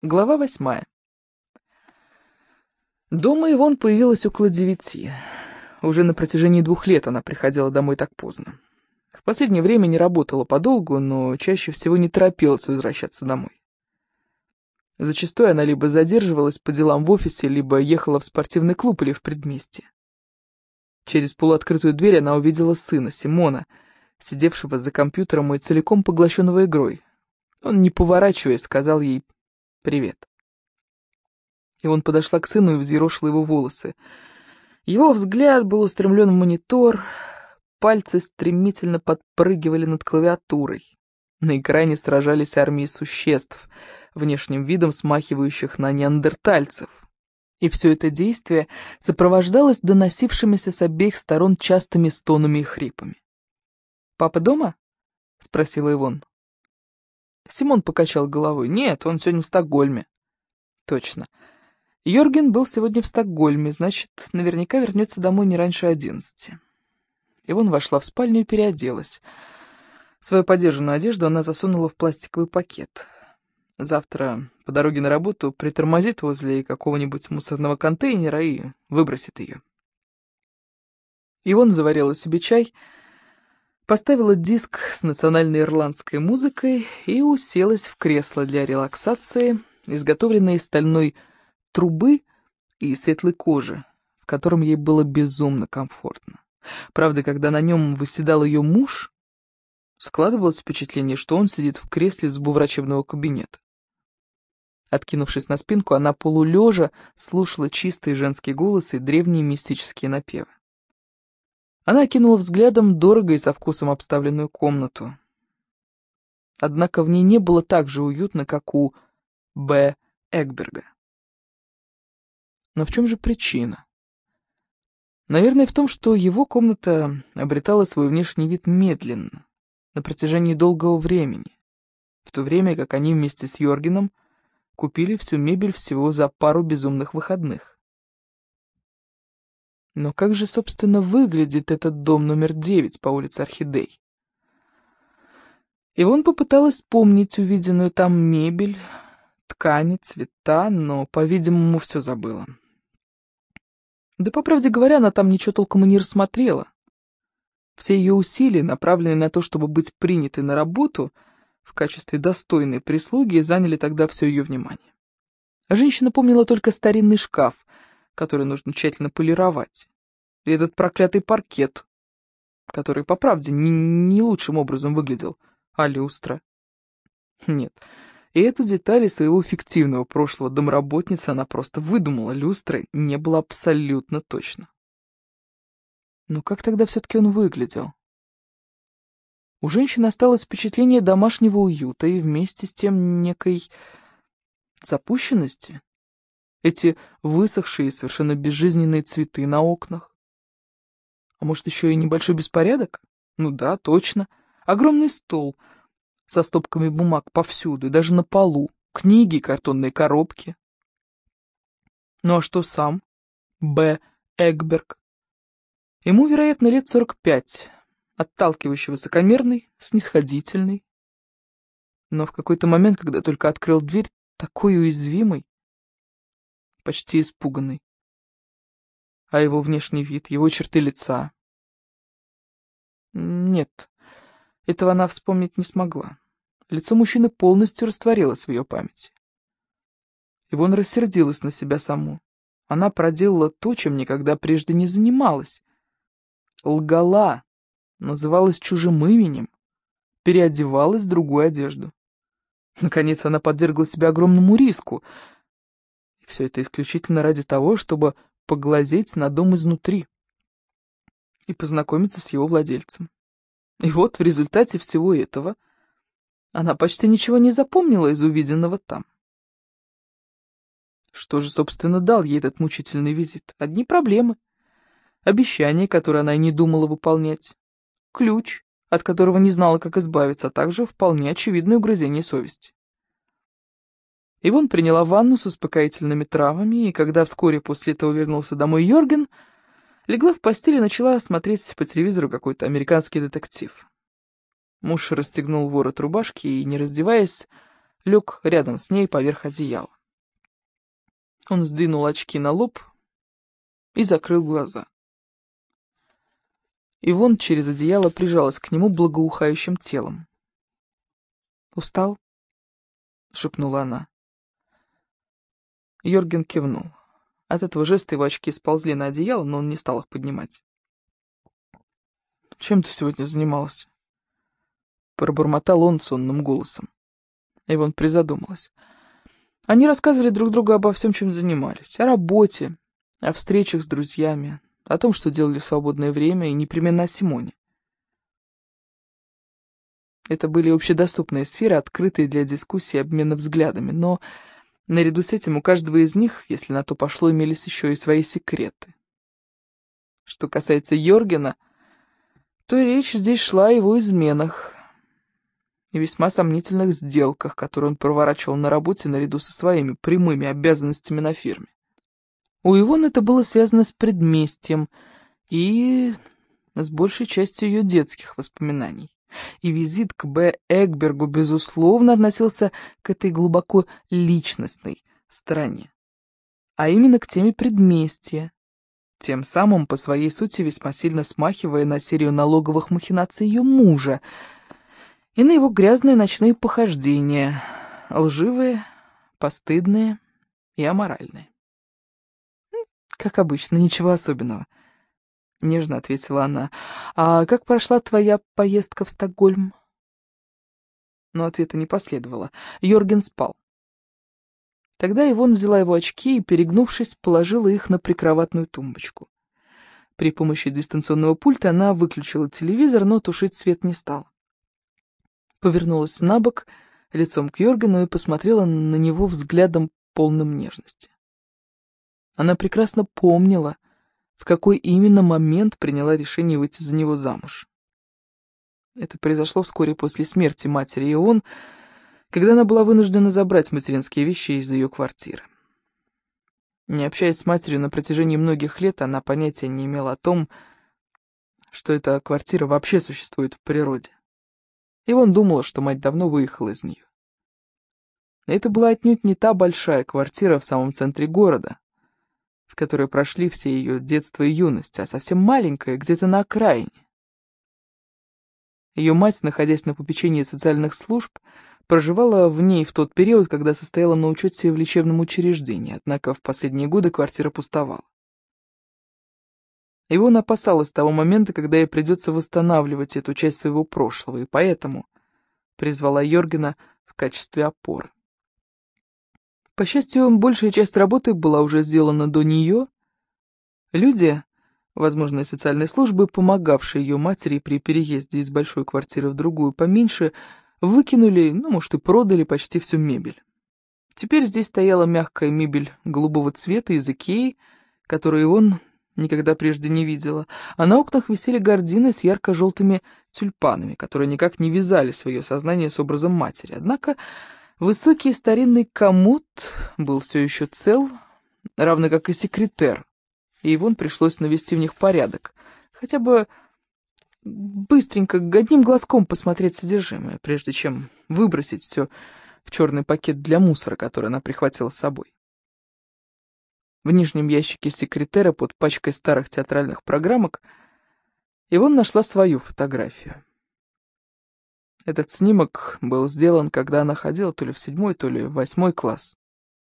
Глава 8. Дома Ивонн появилась около 9. Уже на протяжении 2 лет она приходила домой так поздно. В последнее время не работала подолгу, но чаще всего не торопилась возвращаться домой. Зачастую она либо задерживалась по делам в офисе, либо ехала в спортивный клуб или в предместье. Через полуоткрытую дверь она увидела сына, Симона, сидевшего за компьютером и целиком поглощенного игрой. Он, не поворачиваясь, сказал ей «привет». Ивонн подошла к сыну и взъерошила его волосы. Его взгляд был устремлен в монитор, пальцы стремительно подпрыгивали над клавиатурой. На экране сражались армии существ, внешним видом смахивающих на неандертальцев. И все это действие сопровождалось доносившимися с обеих сторон частыми стонами и хрипами. «Папа дома?» — спросила Ивонн. Симон покачал головой. «Нет, он сегодня в Стокгольме». «Точно. Йорген был сегодня в Стокгольме, значит, наверняка вернется домой не раньше 11. Ивонн вошла в спальню и переоделась. Свою подержанную одежду она засунула в пластиковый пакет. Завтра по дороге на работу притормозит возле какого-нибудь мусорного контейнера и выбросит ее. Ивонн заварила себе чай, поставила диск с национальной ирландской музыкой и уселась в кресло для релаксации, изготовленное из стальной трубы и светлой кожи, в котором ей было безумно комфортно. Правда, когда на нем восседал ее муж, складывалось впечатление, что он сидит в кресле зубоврачебного кабинета. Откинувшись на спинку, она полулежа слушала чистый женский голос и древние мистические напевы. Она окинула взглядом дорого и со вкусом обставленную комнату. Однако в ней не было так же уютно, как у Б. Экберга. Но в чем же причина? Наверное, в том, что его комната обретала свой внешний вид медленно, на протяжении долгого времени, в то время как они вместе с Йоргеном купили всю мебель всего за пару безумных выходных. Но как же, собственно, выглядит этот дом номер 9 по улице Орхидей? Ивонн попыталась вспомнить увиденную там мебель, ткани, цвета, но, по-видимому, все забыла. Да, по правде говоря, она там ничего толком и не рассмотрела. Все ее усилия, направленные на то, чтобы быть принятой на работу в качестве достойной прислуги, заняли тогда все ее внимание. Женщина помнила только старинный шкаф, который нужно тщательно полировать, и этот проклятый паркет, который, по правде, не лучшим образом выглядел, а люстра. Нет, и эту деталь из своего фиктивного прошлого домработницы она просто выдумала, люстры не было абсолютно точно. Но как тогда все-таки он выглядел? У женщины осталось впечатление домашнего уюта и вместе с тем некой запущенности. Эти высохшие, совершенно безжизненные цветы на окнах. А может, еще и небольшой беспорядок? Ну да, точно. Огромный стол со стопками бумаг повсюду, и даже на полу. Книги и картонные коробки. Ну а что сам? Б. Экберг. Ему, вероятно, лет 45. Отталкивающий, высокомерный, снисходительный. Но в какой-то момент, когда только открыл дверь, такой уязвимый, почти испуганный. А его внешний вид, его черты лица... Нет, этого она вспомнить не смогла. Лицо мужчины полностью растворилось в ее памяти. Ивонн рассердилась на себя саму. Она проделала то, чем никогда прежде не занималась. Лгала, называлась чужим именем, переодевалась в другую одежду. Наконец она подвергла себя огромному риску. И все это исключительно ради того, чтобы поглазеть на дом изнутри и познакомиться с его владельцем. И вот в результате всего этого она почти ничего не запомнила из увиденного там. Что же, собственно, дал ей этот мучительный визит? Одни проблемы. Обещание, которое она и не думала выполнять. Ключ, от которого не знала, как избавиться, а также вполне очевидное угрызение совести. Ивонн приняла ванну с успокоительными травами, и когда вскоре после этого вернулся домой Йорген, легла в постель и начала смотреть по телевизору какой-то американский детектив. Муж расстегнул ворот рубашки и, не раздеваясь, лег рядом с ней поверх одеяла. Он сдвинул очки на лоб и закрыл глаза. Ивонн через одеяло прижалась к нему благоухающим телом. «Устал?» — шепнула она. Йорген кивнул. От этого жеста его очки сползли на одеяло, но он не стал их поднимать. «Чем ты сегодня занималась?» Пробормотал он сонным голосом. Ивонн призадумалась. Они рассказывали друг другу обо всем, чем занимались. О работе, о встречах с друзьями, о том, что делали в свободное время, и непременно о Симоне. Это были общедоступные сферы, открытые для дискуссий и обмена взглядами, но наряду с этим у каждого из них, если на то пошло, имелись еще и свои секреты. Что касается Йоргена, то речь здесь шла о его изменах и весьма сомнительных сделках, которые он проворачивал на работе наряду со своими прямыми обязанностями на фирме. У Ивонны это было связано с предместьем и с большей частью ее детских воспоминаний. И визит к Б. Эгбергу, безусловно, относился к этой глубоко личностной стороне, а именно к теме предместья, тем самым по своей сути весьма сильно смахивая на серию налоговых махинаций ее мужа и на его грязные ночные похождения, лживые, постыдные и аморальные. «Как обычно, ничего особенного», — нежно ответила она. «А как прошла твоя поездка в Стокгольм?» Но ответа не последовало. Йорген спал. Тогда Ивонн взяла его очки и, перегнувшись, положила их на прикроватную тумбочку. При помощи дистанционного пульта она выключила телевизор, но тушить свет не стала. Повернулась на бок, лицом к Йоргену, и посмотрела на него взглядом полным нежности. Она прекрасно помнила, в какой именно момент приняла решение выйти за него замуж. Это произошло вскоре после смерти матери Ивонн, когда она была вынуждена забрать материнские вещи из ее квартиры. Не общаясь с матерью на протяжении многих лет, она понятия не имела о том, что эта квартира вообще существует в природе. Ивонн думала, что мать давно выехала из нее. Это была отнюдь не та большая квартира в самом центре города, в которой прошли все ее детство и юность, а совсем маленькая, где-то на окраине. Ее мать, находясь на попечении социальных служб, проживала в ней в тот период, когда состояла на учете в лечебном учреждении, однако в последние годы квартира пустовала. Ивонна опасалась того момента, когда ей придется восстанавливать эту часть своего прошлого, и поэтому призвала Йоргена в качестве опоры. По счастью, большая часть работы была уже сделана до нее. Люди, возможно, из социальной службы, помогавшие ее матери при переезде из большой квартиры в другую поменьше, выкинули, может, и продали почти всю мебель. Теперь здесь стояла мягкая мебель голубого цвета из Икеи, которую он никогда прежде не видела, а на окнах висели гардины с ярко-желтыми тюльпанами, которые никак не вязались в ее сознание с образом матери. Однако высокий старинный комод был все еще цел, равно как и секретер, и Ивонн пришлось навести в них порядок, хотя бы быстренько одним глазком посмотреть содержимое, прежде чем выбросить все в черный пакет для мусора, который она прихватила с собой. В нижнем ящике секретера под пачкой старых театральных программок Ивонн нашла свою фотографию. Этот снимок был сделан, когда она ходила то ли в 7-й, то ли в 8-й класс.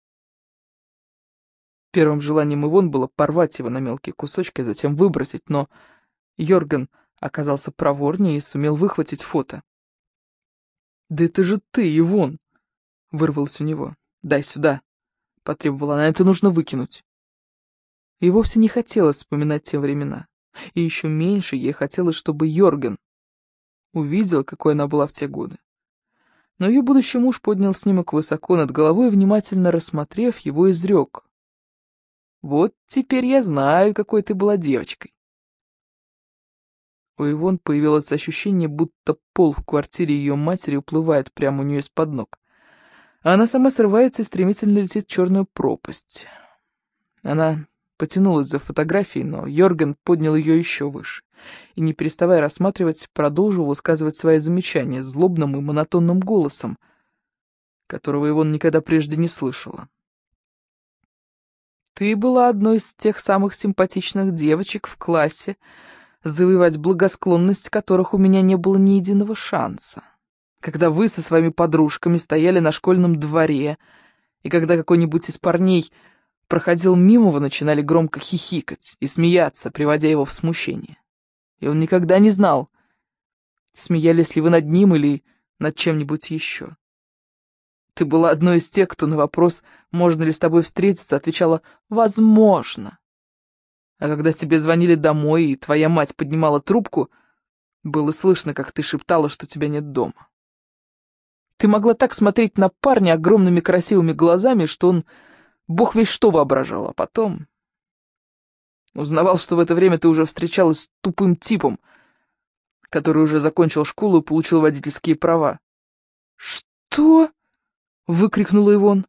Первым желанием Ивонн было порвать его на мелкие кусочки, а затем выбросить, но Йорген оказался проворнее и сумел выхватить фото. «Да это же ты, Ивонн!» — вырвалось у него. «Дай сюда!» — потребовала она. «Это нужно выкинуть!» И вовсе не хотелось вспоминать те времена. И еще меньше ей хотелось, чтобы Йорген увидел, какой она была в те годы. Но ее будущий муж поднял снимок высоко над головой и, внимательно рассмотрев, его изрек. «Вот теперь я знаю, какой ты была девочкой». У Ивонн появилось ощущение, будто пол в квартире ее матери уплывает прямо у нее из-под ног, а она сама срывается и стремительно летит в черную пропасть. Она потянулась за фотографией, но Йорген поднял ее еще выше и, не переставая рассматривать, продолжил высказывать свои замечания злобным и монотонным голосом, которого Ивон никогда прежде не слышала. Ты была одной из тех самых симпатичных девочек в классе, завоевать благосклонность которых у меня не было ни единого шанса. Когда вы со своими подружками стояли на школьном дворе, и когда какой-нибудь из парней проходил мимо, вы начинали громко хихикать и смеяться, приводя его в смущение. И он никогда не знал, смеялись ли вы над ним или над чем-нибудь еще. Ты была одной из тех, кто на вопрос, можно ли с тобой встретиться, отвечала «возможно». А когда тебе звонили домой, и твоя мать поднимала трубку, было слышно, как ты шептала, что тебя нет дома. Ты могла так смотреть на парня огромными красивыми глазами, что он бог весть что воображал, а потом узнавал, что в это время ты уже встречалась с тупым типом, который уже закончил школу и получил водительские права. «Что?» — выкрикнула Ивон.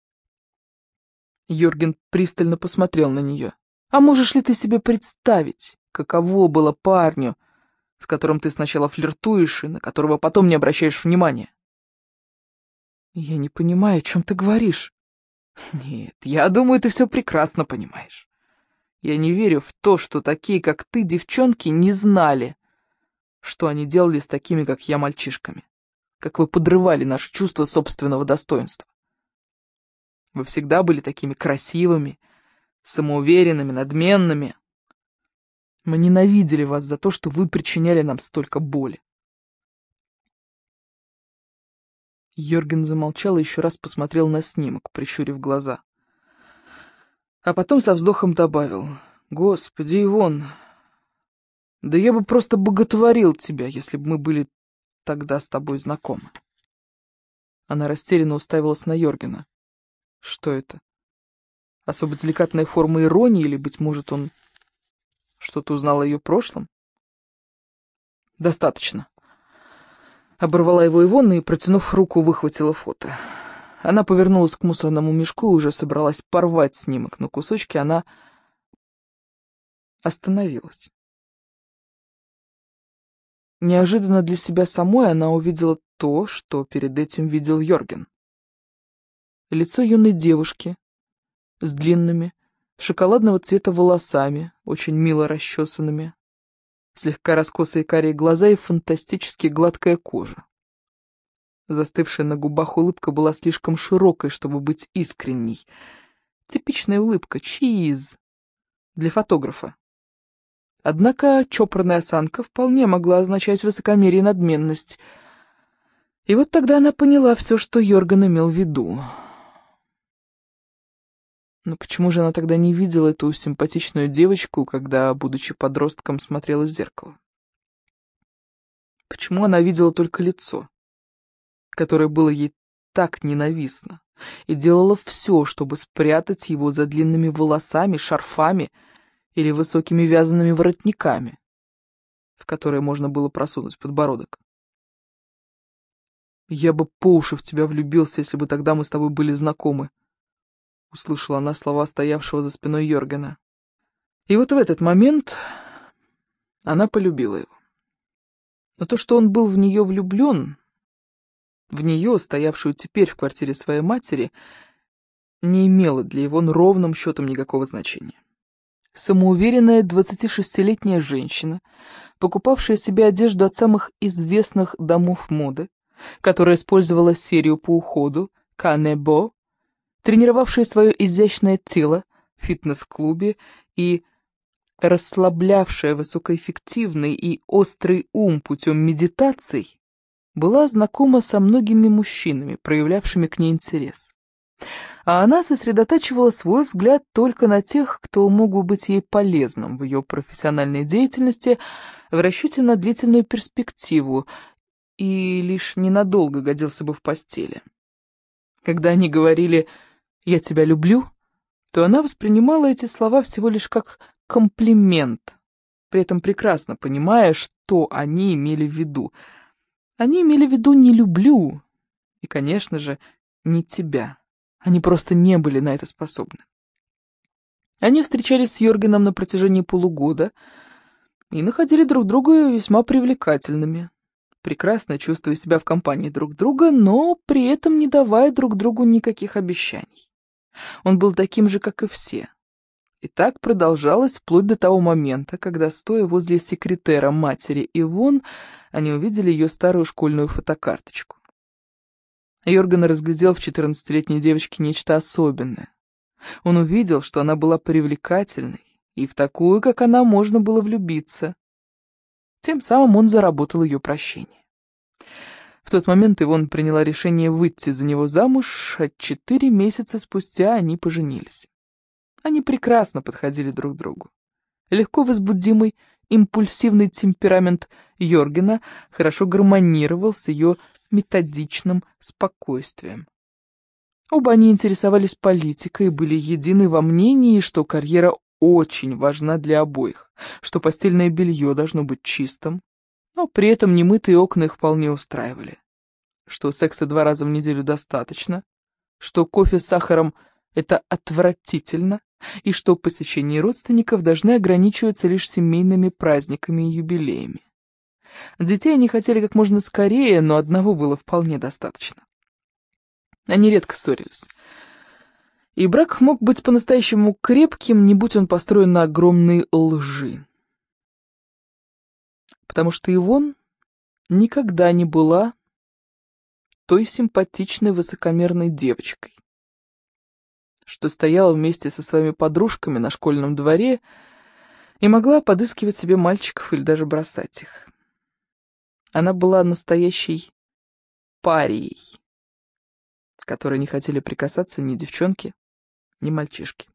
Йорген пристально посмотрел на нее. «А можешь ли ты себе представить, каково было парню, с которым ты сначала флиртуешь и на которого потом не обращаешь внимания?» «Я не понимаю, о чем ты говоришь». «Нет, я думаю, ты все прекрасно понимаешь. Я не верю в то, что такие, как ты, девчонки, не знали, что они делали с такими, как я, мальчишками, как вы подрывали наше чувство собственного достоинства. Вы всегда были такими красивыми, самоуверенными, надменными. Мы ненавидели вас за то, что вы причиняли нам столько боли». Йорген замолчал и еще раз посмотрел на снимок, прищурив глаза. А потом со вздохом добавил: «Господи, Ивон, да я бы просто боготворил тебя, если бы мы были тогда с тобой знакомы». Она растерянно уставилась на Йоргена. Что это? Особо деликатная форма иронии, или, быть может, он что-то узнал о ее прошлом? «Достаточно». Оборвала его Ивонна и, протянув руку, выхватила фото. Она повернулась к мусорному мешку и уже собралась порвать снимок на кусочки, она остановилась. Неожиданно для себя самой она увидела то, что перед этим видел Йорген. Лицо юной девушки с длинными, шоколадного цвета волосами, очень мило расчесанными, слегка раскосые карие глаза и фантастически гладкая кожа. Застывшая на губах улыбка была слишком широкой, чтобы быть искренней. Типичная улыбка, чиз, для фотографа. Однако чопорная осанка вполне могла означать высокомерие и надменность. И вот тогда она поняла все, что Йорген имел в виду. Но почему же она тогда не видела эту симпатичную девочку, когда, будучи подростком, смотрела в зеркало? Почему она видела только лицо, которое было ей так ненавистно, и делала все, чтобы спрятать его за длинными волосами, шарфами или высокими вязаными воротниками, в которые можно было просунуть подбородок? «Я бы по уши в тебя влюбился, если бы тогда мы с тобой были знакомы», — услышала она слова стоявшего за спиной Йоргена. И вот в этот момент она полюбила его. Но то, что он был в нее влюблен, в нее, стоявшую теперь в квартире своей матери, не имело для его ровным счетом никакого значения. Самоуверенная 26-летняя женщина, покупавшая себе одежду от самых известных домов моды, которая использовала серию по уходу Канебо, тренировавшая свое изящное тело в фитнес-клубе и расслаблявшая высокоэффективный и острый ум путем медитаций, была знакома со многими мужчинами, проявлявшими к ней интерес. А она сосредотачивала свой взгляд только на тех, кто мог бы быть ей полезным в ее профессиональной деятельности в расчете на длительную перспективу и лишь ненадолго годился бы в постели. Когда они говорили «я тебя люблю», то она воспринимала эти слова всего лишь как комплимент, при этом прекрасно понимая, что они имели в виду. Они имели в виду «не люблю» и, конечно же, не тебя. Они просто не были на это способны. Они встречались с Йоргеном на протяжении полугода и находили друг друга весьма привлекательными. прекрасно чувствуя себя в компании друг друга, но при этом не давая друг другу никаких обещаний. Он был таким же, как и все. И так продолжалось вплоть до того момента, когда, стоя возле секретера матери Ивон, они увидели ее старую школьную фотокарточку. Йорган разглядел в 14-летней девочке нечто особенное. Он увидел, что она была привлекательной, и в такую, как она, можно было влюбиться. Тем самым он заработал ее прощение. В тот момент Ивон приняла решение выйти за него замуж, а 4 месяца спустя они поженились. Они прекрасно подходили друг другу. Легко возбудимый, импульсивный темперамент Йоргена хорошо гармонировал с ее методичным спокойствием. Оба они интересовались политикой и были едины во мнении, что карьера очень важна для обоих, что постельное белье должно быть чистым, но при этом немытые окна их вполне устраивали, что секса 2 раза в неделю достаточно, что кофе с сахаром – это отвратительно, и что посещение родственников должны ограничиваться лишь семейными праздниками и юбилеями. Детей они хотели как можно скорее, но одного было вполне достаточно. Они редко ссорились. И брак мог быть по-настоящему крепким, не будь он построен на огромной лжи. Потому что Ивон никогда не была той симпатичной высокомерной девочкой, что стояла вместе со своими подружками на школьном дворе и могла подыскивать себе мальчиков или даже бросать их. Она была настоящей парией, к которой не хотели прикасаться ни девчонки, ни мальчишки.